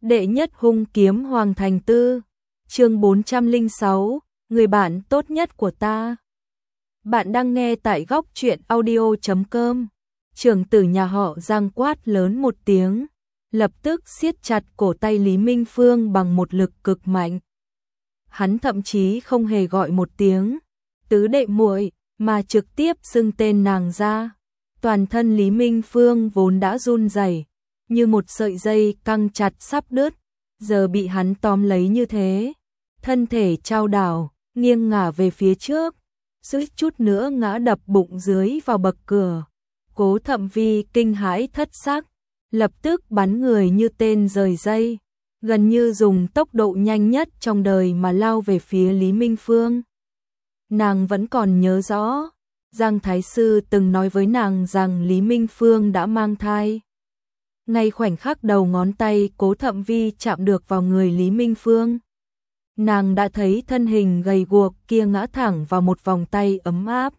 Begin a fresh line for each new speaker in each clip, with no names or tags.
Đệ nhất hung kiếm Hoàng Thành Tư, chương 406, người bạn tốt nhất của ta. Bạn đang nghe tại góc truyện audio.com. Trưởng tử nhà họ Giang quát lớn một tiếng, lập tức siết chặt cổ tay Lý Minh Phương bằng một lực cực mạnh. Hắn thậm chí không hề gọi một tiếng tứ đệ muội, mà trực tiếp xưng tên nàng ra. Toàn thân Lý Minh Phương vốn đã run rẩy, như một sợi dây căng chặt sắp đứt, giờ bị hắn tóm lấy như thế, thân thể chao đảo, nghiêng ngả về phía trước, suýt chút nữa ngã đập bụng dưới vào bậc cửa. Cố Thậm Vi kinh hãi thất sắc, lập tức bắn người như tên rời dây, gần như dùng tốc độ nhanh nhất trong đời mà lao về phía Lý Minh Phương. Nàng vẫn còn nhớ rõ, Giang Thái Sư từng nói với nàng rằng Lý Minh Phương đã mang thai. Ngay khoảnh khắc đầu ngón tay Cố Thậm Vi chạm được vào người Lý Minh Phương, nàng đã thấy thân hình gầy guộc kia ngã thẳng vào một vòng tay ấm áp.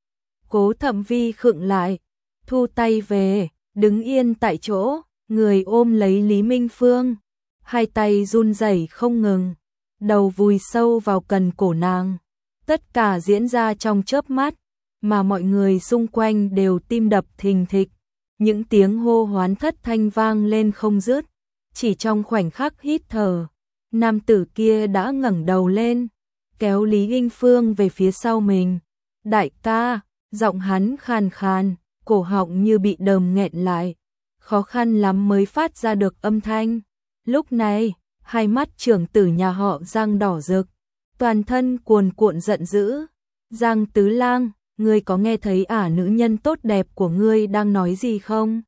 Cố Thậm Vi khựng lại, thu tay về, đứng yên tại chỗ, người ôm lấy Lý Minh Phương, hai tay run rẩy không ngừng, đầu vùi sâu vào cần cổ nàng. Tất cả diễn ra trong chớp mắt, mà mọi người xung quanh đều tim đập thình thịch. Những tiếng hô hoán thất thanh vang lên không dứt. Chỉ trong khoảnh khắc hít thở, nam tử kia đã ngẩng đầu lên, kéo Lý Minh Phương về phía sau mình. Đại ca, giọng hắn khàn khàn, cổ họng như bị đờm nghẹn lại, khó khăn lắm mới phát ra được âm thanh. Lúc này, hai mắt trưởng tử nhà họ Giang đỏ rực, toàn thân cuồn cuộn giận dữ. Giang Tứ Lang, ngươi có nghe thấy nữ nhân tốt đẹp của ngươi đang nói gì không?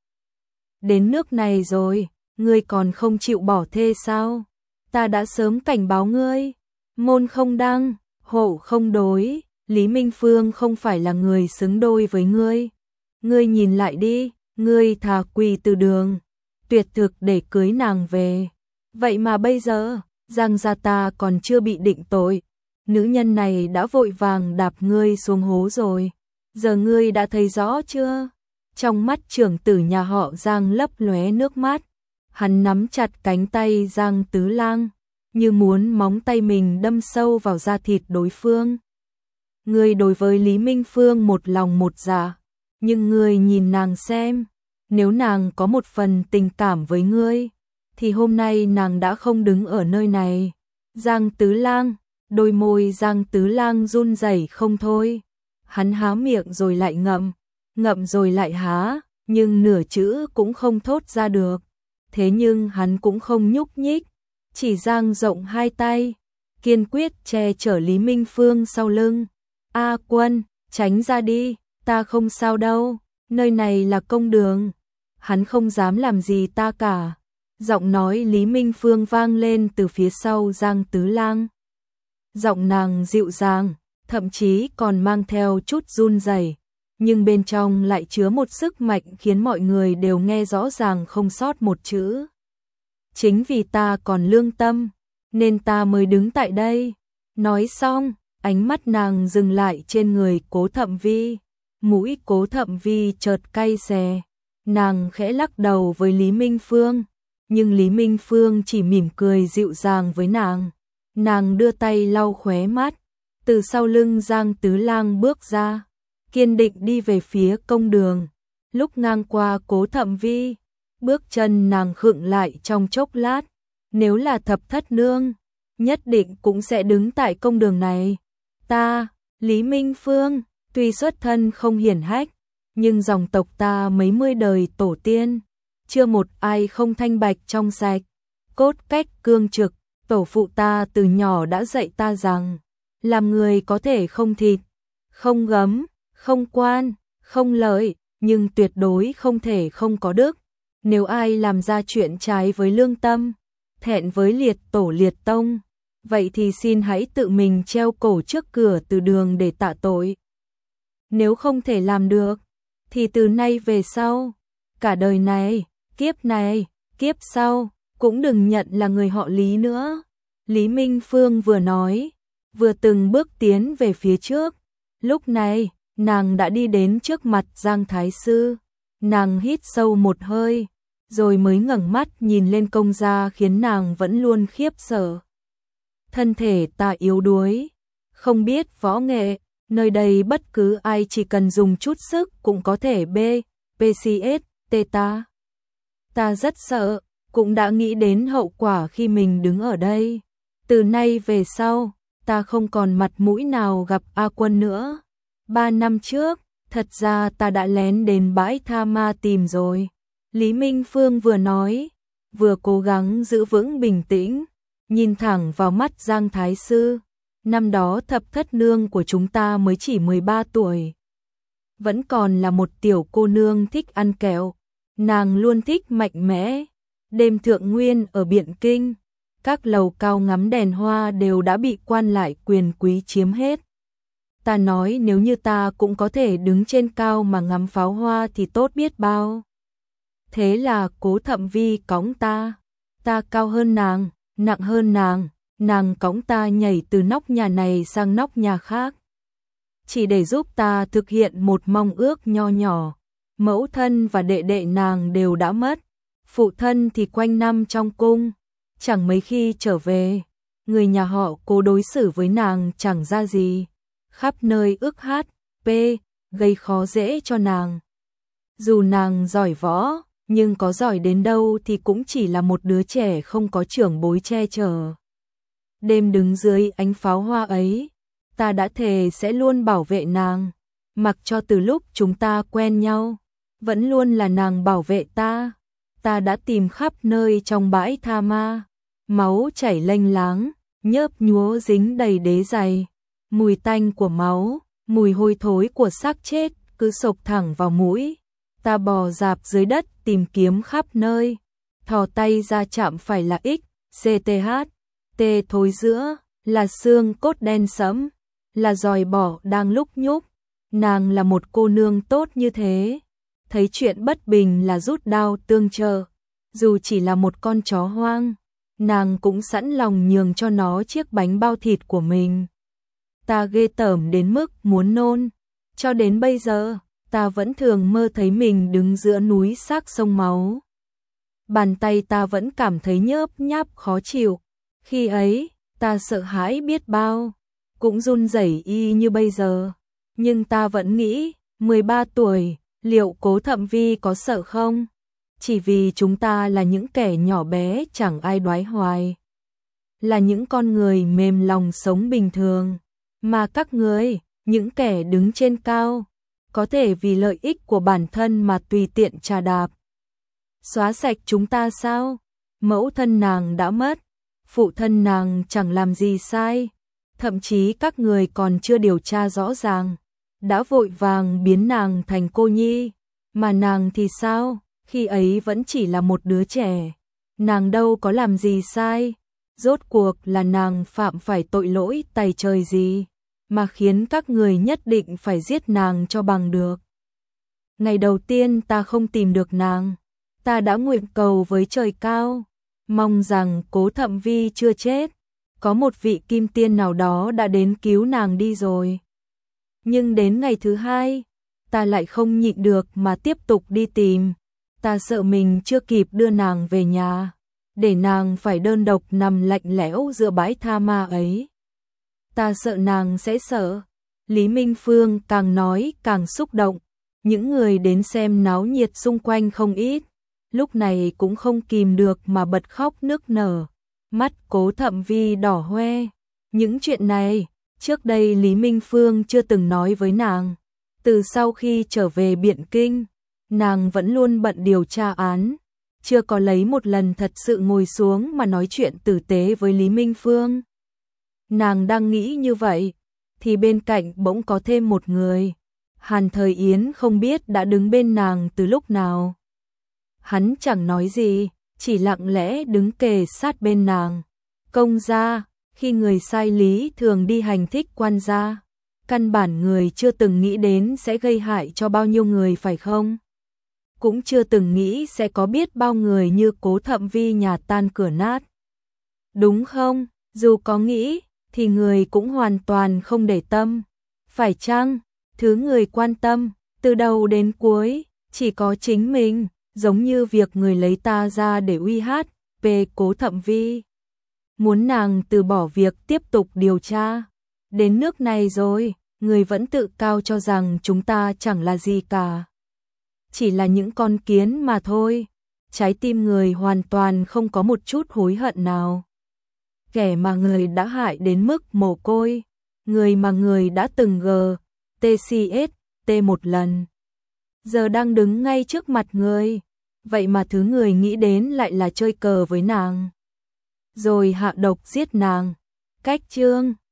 Đến nước này rồi, ngươi còn không chịu bỏ thê sao? Ta đã sớm cảnh báo ngươi, môn không đăng, hộ không đối, Lý Minh Phương không phải là người xứng đôi với ngươi. Ngươi nhìn lại đi, ngươi thà quỳ từ đường, tuyệt thực để cưới nàng về. Vậy mà bây giờ, Giang gia ta còn chưa bị định tội, nữ nhân này đã vội vàng đạp ngươi xuống hố rồi. Giờ ngươi đã thấy rõ chưa? Trong mắt trưởng tử nhà họ Giang lấp lóe nước mắt, hắn nắm chặt cánh tay Giang Tứ Lang, như muốn móng tay mình đâm sâu vào da thịt đối phương. Ngươi đối với Lý Minh Phương một lòng một dạ, nhưng ngươi nhìn nàng xem, nếu nàng có một phần tình cảm với ngươi, thì hôm nay nàng đã không đứng ở nơi này. Giang Tứ Lang, đôi môi Giang Tứ Lang run rẩy không thôi. Hắn há miệng rồi lại ngậm, ngậm rồi lại há, nhưng nửa chữ cũng không thốt ra được. Thế nhưng hắn cũng không nhúc nhích, chỉ dang rộng hai tay, kiên quyết che chở Lý Minh Phương sau lưng. A Quân, tránh ra đi, ta không sao đâu, nơi này là công đường. Hắn không dám làm gì ta cả. Giọng nói Lý Minh Phương vang lên từ phía sau Giang Tứ Lang. Giọng nàng dịu dàng, thậm chí còn mang theo chút run rẩy, nhưng bên trong lại chứa một sức mạnh khiến mọi người đều nghe rõ ràng không sót một chữ. Chính vì ta còn lương tâm, nên ta mới đứng tại đây. Nói xong, ánh mắt nàng dừng lại trên người Cố Thậm Vi. Mũi Cố Thậm Vi chợt cay xè, nàng khẽ lắc đầu với Lý Minh Phương, nhưng Lý Minh Phương chỉ mỉm cười dịu dàng với nàng. Nàng đưa tay lau khóe mắt, từ sau lưng Giang Tứ Lang bước ra, kiên định đi về phía công đường. Lúc ngang qua Cố Thậm Vi, bước chân nàng khựng lại trong chốc lát. Nếu là Thập Thất Nương, nhất định cũng sẽ đứng tại công đường này. Ta, Lý Minh Phương, tuy xuất thân không hiển hách, nhưng dòng tộc ta mấy mươi đời tổ tiên, chưa một ai không thanh bạch trong sạch, cốt cách cương trực. Tổ phụ ta từ nhỏ đã dạy ta rằng, làm người có thể không thịt, không gấm, không quan, không lợi, nhưng tuyệt đối không thể không có đức. Nếu ai làm ra chuyện trái với lương tâm, thẹn với liệt tổ liệt tông, vậy thì xin hãy tự mình treo cổ trước cửa từ đường để tạ tội. Nếu không thể làm được, thì từ nay về sau, cả đời này, kiếp sau, cũng đừng nhận là người họ Lý nữa. Lý Minh Phương vừa nói, vừa từng bước tiến về phía trước. Lúc này, nàng đã đi đến trước mặt Giang Thái Sư. Nàng hít sâu một hơi, rồi mới ngẩng mắt nhìn lên Công gia khiến nàng vẫn luôn khiếp sợ. Thân thể ta yếu đuối, không biết võ nghệ, nơi đây bất cứ ai chỉ cần dùng chút sức cũng có thể PCS ta. Ta rất sợ, cũng đã nghĩ đến hậu quả khi mình đứng ở đây. Từ nay về sau, ta không còn mặt mũi nào gặp A Quân nữa. 3 năm trước, thật ra ta đã lén đến bãi tha ma tìm rồi. Lý Minh Phương vừa nói, vừa cố gắng giữ vững bình tĩnh, nhìn thẳng vào mắt Giang Thái Sư. Năm đó thập thất nương của chúng ta mới chỉ 13 tuổi. Vẫn còn là một tiểu cô nương thích ăn kẹo. Nàng luôn thích mạnh mẽ. Đêm thượng nguyên ở Biện Kinh, các lầu cao ngắm đèn hoa đều đã bị quan lại quyền quý chiếm hết. Ta nói nếu như ta cũng có thể đứng trên cao mà ngắm pháo hoa thì tốt biết bao. Thế là Cố Thậm Vi cõng ta cao hơn nàng, nặng hơn nàng cõng ta nhảy từ nóc nhà này sang nóc nhà khác. Chỉ để giúp ta thực hiện một mong ước nho nhỏ. Mẫu thân và đệ đệ nàng đều đã mất, phụ thân thì quanh năm trong cung, chẳng mấy khi trở về. Người nhà họ Cố đối xử với nàng chẳng ra gì, khắp nơi ức hát, gây khó dễ cho nàng. Dù nàng giỏi võ, nhưng có giỏi đến đâu thì cũng chỉ là một đứa trẻ không có trưởng bối che chở. Đêm đứng dưới ánh pháo hoa ấy, ta đã thề sẽ luôn bảo vệ nàng, mặc cho từ lúc chúng ta quen nhau, vẫn luôn là nàng bảo vệ ta. Ta đã tìm khắp nơi trong bãi tha ma, máu chảy lênh láng, nhớp nhúa dính đầy đế giày. Mùi tanh của máu, mùi hôi thối của xác chết cứ xộc thẳng vào mũi. Ta bò rạp dưới đất tìm kiếm khắp nơi, thò tay ra chạm phải là XCTH, T thối giữa, là xương cốt đen sẫm, là giòi bọ đang lúc nhúc. Nàng là một cô nương tốt như thế, thấy chuyện bất bình là rút đao tương trợ, dù chỉ là một con chó hoang, nàng cũng sẵn lòng nhường cho nó chiếc bánh bao thịt của mình. Ta ghê tởm đến mức muốn nôn, cho đến bây giờ, ta vẫn thường mơ thấy mình đứng giữa núi xác sông máu. Bàn tay ta vẫn cảm thấy nhớp nháp khó chịu, khi ấy, ta sợ hãi biết bao, cũng run rẩy y như bây giờ, nhưng ta vẫn nghĩ, 13 tuổi, liệu Cố Thậm Vi có sợ không? Chỉ vì chúng ta là những kẻ nhỏ bé chẳng ai đoái hoài, là những con người mềm lòng sống bình thường, mà các ngươi, những kẻ đứng trên cao, có thể vì lợi ích của bản thân mà tùy tiện trà đạp. Xóa sạch chúng ta sao? Mẫu thân nàng đã mất, phụ thân nàng chẳng làm gì sai, thậm chí các người còn chưa điều tra rõ ràng, đã vội vàng biến nàng thành cô nhi, mà nàng thì sao, khi ấy vẫn chỉ là một đứa trẻ, nàng đâu có làm gì sai, rốt cuộc là nàng phạm phải tội lỗi tày trời gì, mà khiến các người nhất định phải giết nàng cho bằng được. Ngày đầu tiên ta không tìm được nàng, ta đã nguyện cầu với trời cao, mong rằng Cố Thậm Vi chưa chết, có một vị kim tiên nào đó đã đến cứu nàng đi rồi. Nhưng đến ngày thứ hai, ta lại không nhịn được mà tiếp tục đi tìm. Ta sợ mình chưa kịp đưa nàng về nhà, để nàng phải đơn độc nằm lạnh lẽo giữa bãi tha ma ấy. Ta sợ nàng sẽ sợ. Lý Minh Phương càng nói càng xúc động, những người đến xem náo nhiệt xung quanh không ít, lúc này cũng không kìm được mà bật khóc nức nở, mắt Cố Thậm Vi đỏ hoe. Những chuyện này, trước đây Lý Minh Phương chưa từng nói với nàng. Từ sau khi trở về Biện Kinh, nàng vẫn luôn bận điều tra án, chưa có lấy một lần thật sự ngồi xuống mà nói chuyện tử tế với Lý Minh Phương. Nàng đang nghĩ như vậy, thì bên cạnh bỗng có thêm một người. Hàn Thời Yến không biết đã đứng bên nàng từ lúc nào. Hắn chẳng nói gì, chỉ lặng lẽ đứng kề sát bên nàng. Công gia, khi người sai lý thường đi hành thích quan gia, căn bản người chưa từng nghĩ đến sẽ gây hại cho bao nhiêu người phải không? Cũng chưa từng nghĩ sẽ có biết bao người như Cố Thậm Vi nhà tan cửa nát. Đúng không? Dù có nghĩ, thì người cũng hoàn toàn không để tâm. Phải chăng, thứ người quan tâm, từ đầu đến cuối, chỉ có chính mình, giống như việc người lấy ta ra để uy hát, Cố Thậm Vi. Muốn nàng từ bỏ việc tiếp tục điều tra. Đến nước này rồi, người vẫn tự cao cho rằng chúng ta chẳng là gì cả. Chỉ là những con kiến mà thôi. Trái tim người hoàn toàn không có một chút hối hận nào. Kẻ mà người đã hại đến mức mồ côi, người mà người đã từng TCS một lần, giờ đang đứng ngay trước mặt người. Vậy mà thứ người nghĩ đến lại là chơi cờ với nàng, rồi hạ độc giết nàng. Cách chương